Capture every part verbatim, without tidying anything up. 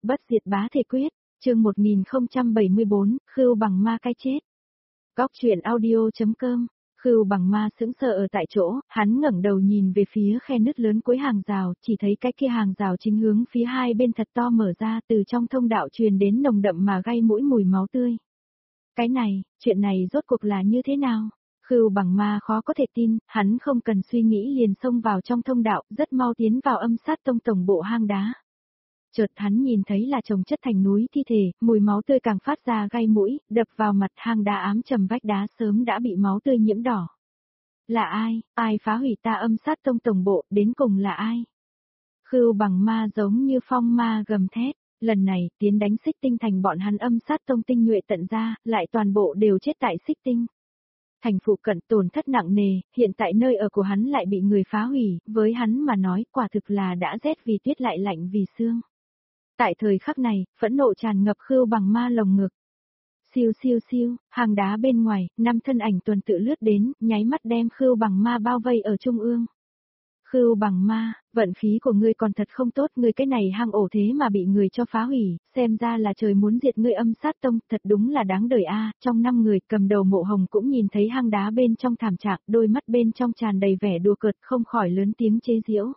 Bất diệt bá thể quyết, chương một nghìn không trăm bảy mươi bốn, Khưu Bằng Ma cái chết. Góc truyện audio.com. Khưu Bằng Ma sững sờ ở tại chỗ, hắn ngẩng đầu nhìn về phía khe nứt lớn cuối hàng rào, chỉ thấy cái kia hàng rào chính hướng phía hai bên thật to mở ra, từ trong thông đạo truyền đến nồng đậm mà gây mũi mùi máu tươi. Cái này, chuyện này rốt cuộc là như thế nào? Khưu Bằng Ma khó có thể tin, hắn không cần suy nghĩ liền xông vào trong thông đạo, rất mau tiến vào âm sát tông tổng bộ hang đá. Chợt hắn nhìn thấy là chồng chất thành núi thi thể, mùi máu tươi càng phát ra gai mũi, đập vào mặt, hang đá ám trầm vách đá sớm đã bị máu tươi nhiễm đỏ. Là ai, ai phá hủy ta âm sát tông tổng bộ, đến cùng là ai? Khưu Bằng Ma giống như phong ma gầm thét, lần này tiến đánh Xích Tinh thành bọn hắn âm sát tông tinh nhuệ tận ra, lại toàn bộ đều chết tại Xích Tinh. Thành phụ cận tổn thất nặng nề, hiện tại nơi ở của hắn lại bị người phá hủy, với hắn mà nói quả thực là đã rét vì tuyết lại lạnh vì xương. Tại thời khắc này, phẫn nộ tràn ngập Khưu Bằng Ma lồng ngực. Siêu siêu siêu, hàng đá bên ngoài, năm thân ảnh tuần tự lướt đến, nháy mắt đem Khưu Bằng Ma bao vây ở trung ương. Khưu Bằng Ma, vận khí của ngươi còn thật không tốt, ngươi cái này hang ổ thế mà bị người cho phá hủy, xem ra là trời muốn diệt ngươi âm sát tông, thật đúng là đáng đời a. Trong năm người cầm đầu Mộ Hồng cũng nhìn thấy hang đá bên trong thảm trạng, đôi mắt bên trong tràn đầy vẻ đùa cợt, không khỏi lớn tiếng chế giễu.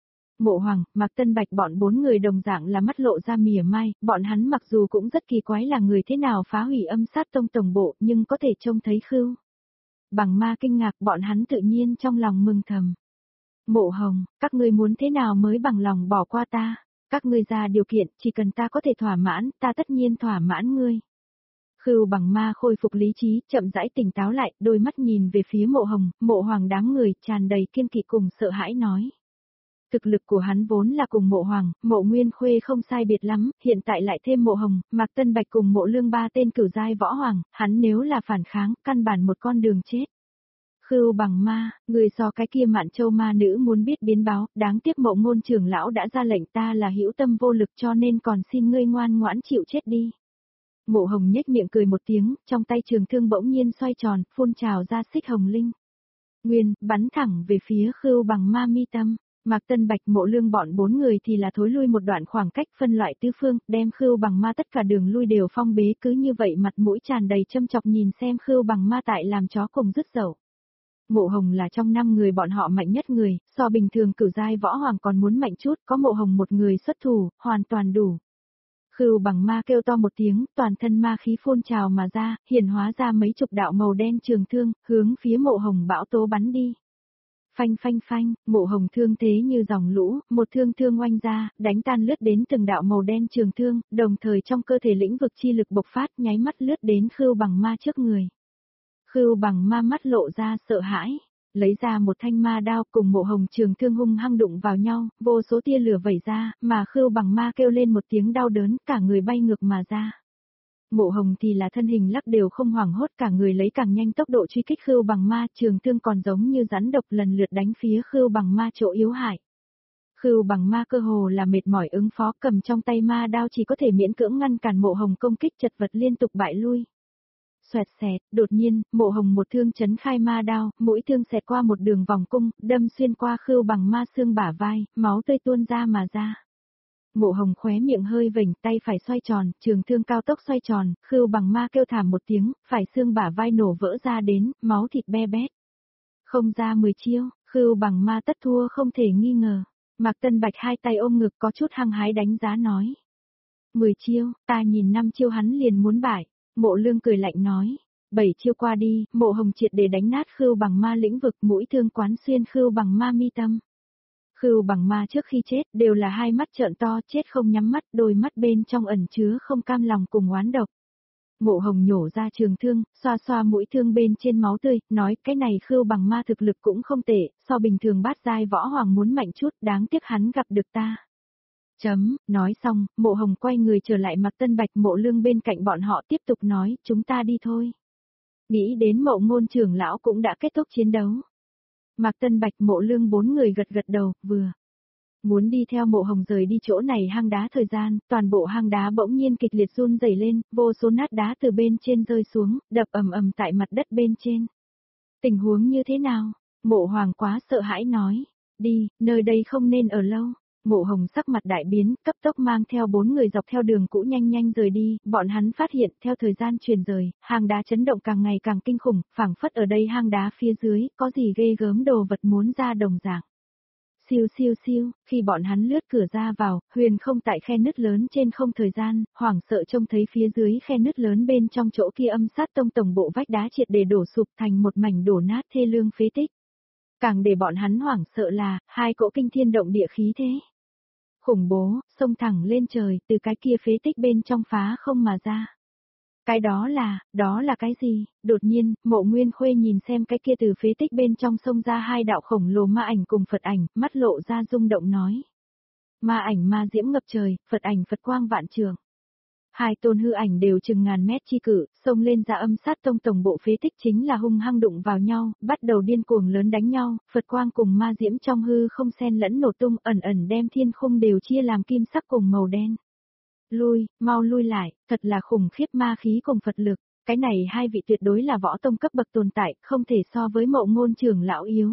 Mộ Hoàng, Mạc Tân Bạch bọn bốn người đồng dạng là mắt lộ ra mỉa mai, bọn hắn mặc dù cũng rất kỳ quái là người thế nào phá hủy âm sát tông tổng bộ, nhưng có thể trông thấy Khưu Bằng Ma kinh ngạc, bọn hắn tự nhiên trong lòng mừng thầm. Mộ Hồng, các ngươi muốn thế nào mới bằng lòng bỏ qua ta? Các ngươi ra điều kiện, chỉ cần ta có thể thỏa mãn, ta tất nhiên thỏa mãn ngươi. Khưu Bằng Ma khôi phục lý trí, chậm rãi tỉnh táo lại, đôi mắt nhìn về phía Mộ Hồng, Mộ Hoàng đám người, tràn đầy kiên kỵ cùng sợ hãi nói. Thực lực của hắn vốn là cùng Mộ Hoàng, Mộ Nguyên Khuê không sai biệt lắm, hiện tại lại thêm Mộ Hồng, Mạc Tân Bạch cùng Mộ Lương ba tên cửu giai võ hoàng, hắn nếu là phản kháng, căn bản một con đường chết. Khưu Bằng Ma, người so cái kia Mạn Châu ma nữ muốn biết biến báo, đáng tiếc Mộ Ngôn trưởng lão đã ra lệnh ta là hữu tâm vô lực cho nên còn xin ngươi ngoan ngoãn chịu chết đi. Mộ Hồng nhếch miệng cười một tiếng, trong tay trường thương bỗng nhiên xoay tròn, phun trào ra xích hồng linh. Nguyên, bắn thẳng về phía Khưu Bằng Ma mi tâm. Mạc Tân Bạch Mộ Lương bọn bốn người thì là thối lui một đoạn khoảng cách phân loại tứ phương, đem Khưu Bằng Ma tất cả đường lui đều phong bế, cứ như vậy mặt mũi tràn đầy châm chọc nhìn xem Khưu Bằng Ma tại làm chó cùng dứt dậu. Mộ Hồng là trong năm người bọn họ mạnh nhất người, so bình thường cửu giai võ hoàng còn muốn mạnh chút, có Mộ Hồng một người xuất thủ, hoàn toàn đủ. Khưu Bằng Ma kêu to một tiếng, toàn thân ma khí phun trào mà ra, hiển hóa ra mấy chục đạo màu đen trường thương, hướng phía Mộ Hồng bão tố bắn đi. Phanh phanh phanh, Mộ Hồng thương thế như dòng lũ, một thương thương oanh ra, đánh tan lướt đến từng đạo màu đen trường thương, đồng thời trong cơ thể lĩnh vực chi lực bộc phát, nháy mắt lướt đến Khưu Bằng Ma trước người. Khưu Bằng Ma mắt lộ ra sợ hãi, lấy ra một thanh ma đao cùng Mộ Hồng trường thương hung hăng đụng vào nhau, vô số tia lửa vẩy ra, mà Khưu Bằng Ma kêu lên một tiếng đau đớn, cả người bay ngược mà ra. Mộ Hồng thì là thân hình lắc đều không hoảng hốt, cả người lấy càng nhanh tốc độ truy kích Khưu Bằng Ma, trường thương còn giống như rắn độc lần lượt đánh phía Khưu Bằng Ma chỗ yếu hại. Khưu Bằng Ma cơ hồ là mệt mỏi ứng phó, cầm trong tay ma đao chỉ có thể miễn cưỡng ngăn cản Mộ Hồng công kích, chật vật liên tục bại lui. Xoẹt xẹt, đột nhiên, Mộ Hồng một thương chấn khai ma đao, mũi thương xẹt qua một đường vòng cung, đâm xuyên qua Khưu Bằng Ma xương bả vai, máu tươi tuôn ra mà ra. Mộ Hồng khóe miệng hơi vểnh, tay phải xoay tròn, trường thương cao tốc xoay tròn, Khưu Bằng Ma kêu thảm một tiếng, phải xương bả vai nổ vỡ ra đến, máu thịt be bét. Không ra mười chiêu, Khưu Bằng Ma tất thua không thể nghi ngờ. Mạc Tân Bạch hai tay ôm ngực có chút hăng hái đánh giá nói. Mười chiêu, ta nhìn năm chiêu hắn liền muốn bại. Mộ Lương cười lạnh nói. Bảy chiêu qua đi, Mộ Hồng triệt để đánh nát Khưu Bằng Ma lĩnh vực, mũi thương quán xuyên Khưu Bằng Ma mi tâm. Khưu Bằng Ma trước khi chết đều là hai mắt trợn to, chết không nhắm mắt, đôi mắt bên trong ẩn chứa không cam lòng cùng oán độc. Mộ Hồng nhổ ra trường thương, xoa xoa mũi thương bên trên máu tươi, nói cái này Khưu Bằng Ma thực lực cũng không tệ, so bình thường bát giai võ hoàng muốn mạnh chút, đáng tiếc hắn gặp được ta. Chấm, nói xong, Mộ Hồng quay người trở lại Mạc Tân Bạch Mộ Lương bên cạnh bọn họ tiếp tục nói, chúng ta đi thôi. Nghĩ đến Mộ Ngôn trưởng lão cũng đã kết thúc chiến đấu. Mạc Tân Bạch Mộ Lương bốn người gật gật đầu, vừa muốn đi theo Mộ Hồng rời đi chỗ này hang đá thời gian, toàn bộ hang đá bỗng nhiên kịch liệt run rẩy lên, vô số nát đá từ bên trên rơi xuống, đập ầm ầm tại mặt đất bên trên. Tình huống như thế nào? Mộ Hoàng quá sợ hãi nói, đi, nơi đây không nên ở lâu. Mộ Hồng sắc mặt đại biến, cấp tốc mang theo bốn người dọc theo đường cũ nhanh nhanh rời đi, bọn hắn phát hiện theo thời gian truyền rời, hang đá chấn động càng ngày càng kinh khủng, phảng phất ở đây hang đá phía dưới, có gì ghê gớm đồ vật muốn ra đồng dạng. Siêu siêu siêu, khi bọn hắn lướt cửa ra vào, huyền không tại khe nứt lớn trên không thời gian, hoảng sợ trông thấy phía dưới khe nứt lớn bên trong chỗ kia âm sát tông tổng bộ vách đá triệt để đổ sụp thành một mảnh đổ nát thê lương phế tích. Càng để bọn hắn hoảng sợ là, hai cỗ kinh thiên động địa khí thế. Khủng bố, xông thẳng lên trời, từ cái kia phế tích bên trong phá không mà ra. Cái đó là, đó là cái gì? Đột nhiên, Mộ Nguyên Khuê nhìn xem cái kia từ phế tích bên trong xông ra hai đạo khổng lồ ma ảnh cùng Phật ảnh, mắt lộ ra rung động nói. Ma ảnh ma diễm ngập trời, Phật ảnh Phật quang vạn trường. Hai tôn hư ảnh đều chừng ngàn mét chi cự, xông lên ra âm sát tông tổng bộ phế tích chính là hung hăng đụng vào nhau, bắt đầu điên cuồng lớn đánh nhau, Phật quang cùng ma diễm trong hư không xen lẫn nổ tung ẩn ẩn đem thiên khung đều chia làm kim sắc cùng màu đen. Lui, mau lui lại, thật là khủng khiếp ma khí cùng Phật lực, cái này hai vị tuyệt đối là võ tông cấp bậc tồn tại, không thể so với Mộ Ngôn trưởng lão yếu.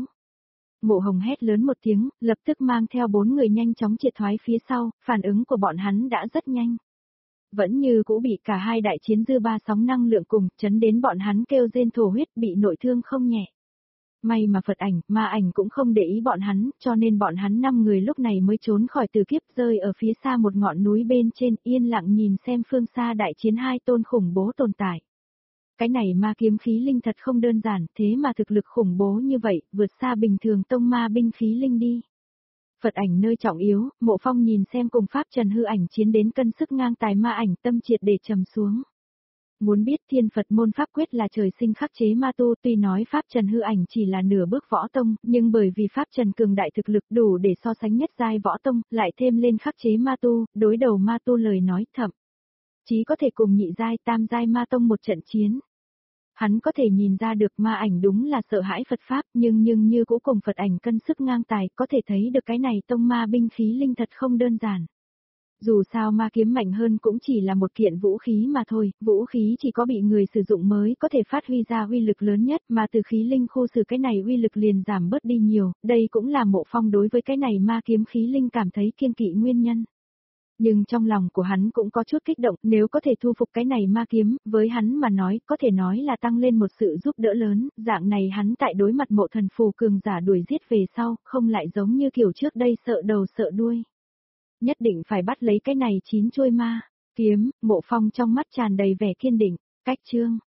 Mộ Hồng hét lớn một tiếng, lập tức mang theo bốn người nhanh chóng triệt thoái phía sau, phản ứng của bọn hắn đã rất nhanh. Vẫn như cũ bị cả hai đại chiến dư ba sóng năng lượng cùng, chấn đến bọn hắn kêu rên thổ huyết bị nội thương không nhẹ. May mà Phật ảnh, ma ảnh cũng không để ý bọn hắn, cho nên bọn hắn năm người lúc này mới trốn khỏi tử kiếp rơi ở phía xa một ngọn núi bên trên yên lặng nhìn xem phương xa đại chiến hai tôn khủng bố tồn tại. Cái này ma kiếm khí linh thật không đơn giản, thế mà thực lực khủng bố như vậy, vượt xa bình thường tông ma binh khí linh đi. Phật ảnh nơi trọng yếu, Mộ Phong nhìn xem cùng Pháp Trần hư ảnh chiến đến cân sức ngang tài ma ảnh tâm triệt để trầm xuống. Muốn biết thiên Phật môn Pháp quyết là trời sinh khắc chế ma tu, tuy nói Pháp Trần hư ảnh chỉ là nửa bước võ tông, nhưng bởi vì Pháp Trần cường đại thực lực đủ để so sánh nhất giai võ tông, lại thêm lên khắc chế ma tu, đối đầu ma tu lời nói thậm chí có thể cùng nhị giai tam giai ma tông một trận chiến. Hắn có thể nhìn ra được ma ảnh đúng là sợ hãi Phật Pháp nhưng nhưng như cũ cùng Phật ảnh cân sức ngang tài, có thể thấy được cái này tông ma binh khí linh thật không đơn giản. Dù sao ma kiếm mạnh hơn cũng chỉ là một kiện vũ khí mà thôi, vũ khí chỉ có bị người sử dụng mới có thể phát huy ra uy lực lớn nhất mà từ khí linh khu xử cái này uy lực liền giảm bớt đi nhiều, đây cũng là Mộ Phong đối với cái này ma kiếm khí linh cảm thấy kiêng kỵ nguyên nhân. Nhưng trong lòng của hắn cũng có chút kích động, nếu có thể thu phục cái này ma kiếm, với hắn mà nói, có thể nói là tăng lên một sự giúp đỡ lớn, dạng này hắn tại đối mặt Mộ thần phù cường giả đuổi giết về sau, không lại giống như kiểu trước đây sợ đầu sợ đuôi. Nhất định phải bắt lấy cái này chín chuôi ma kiếm, Mộ Phong trong mắt tràn đầy vẻ kiên định, cách chương.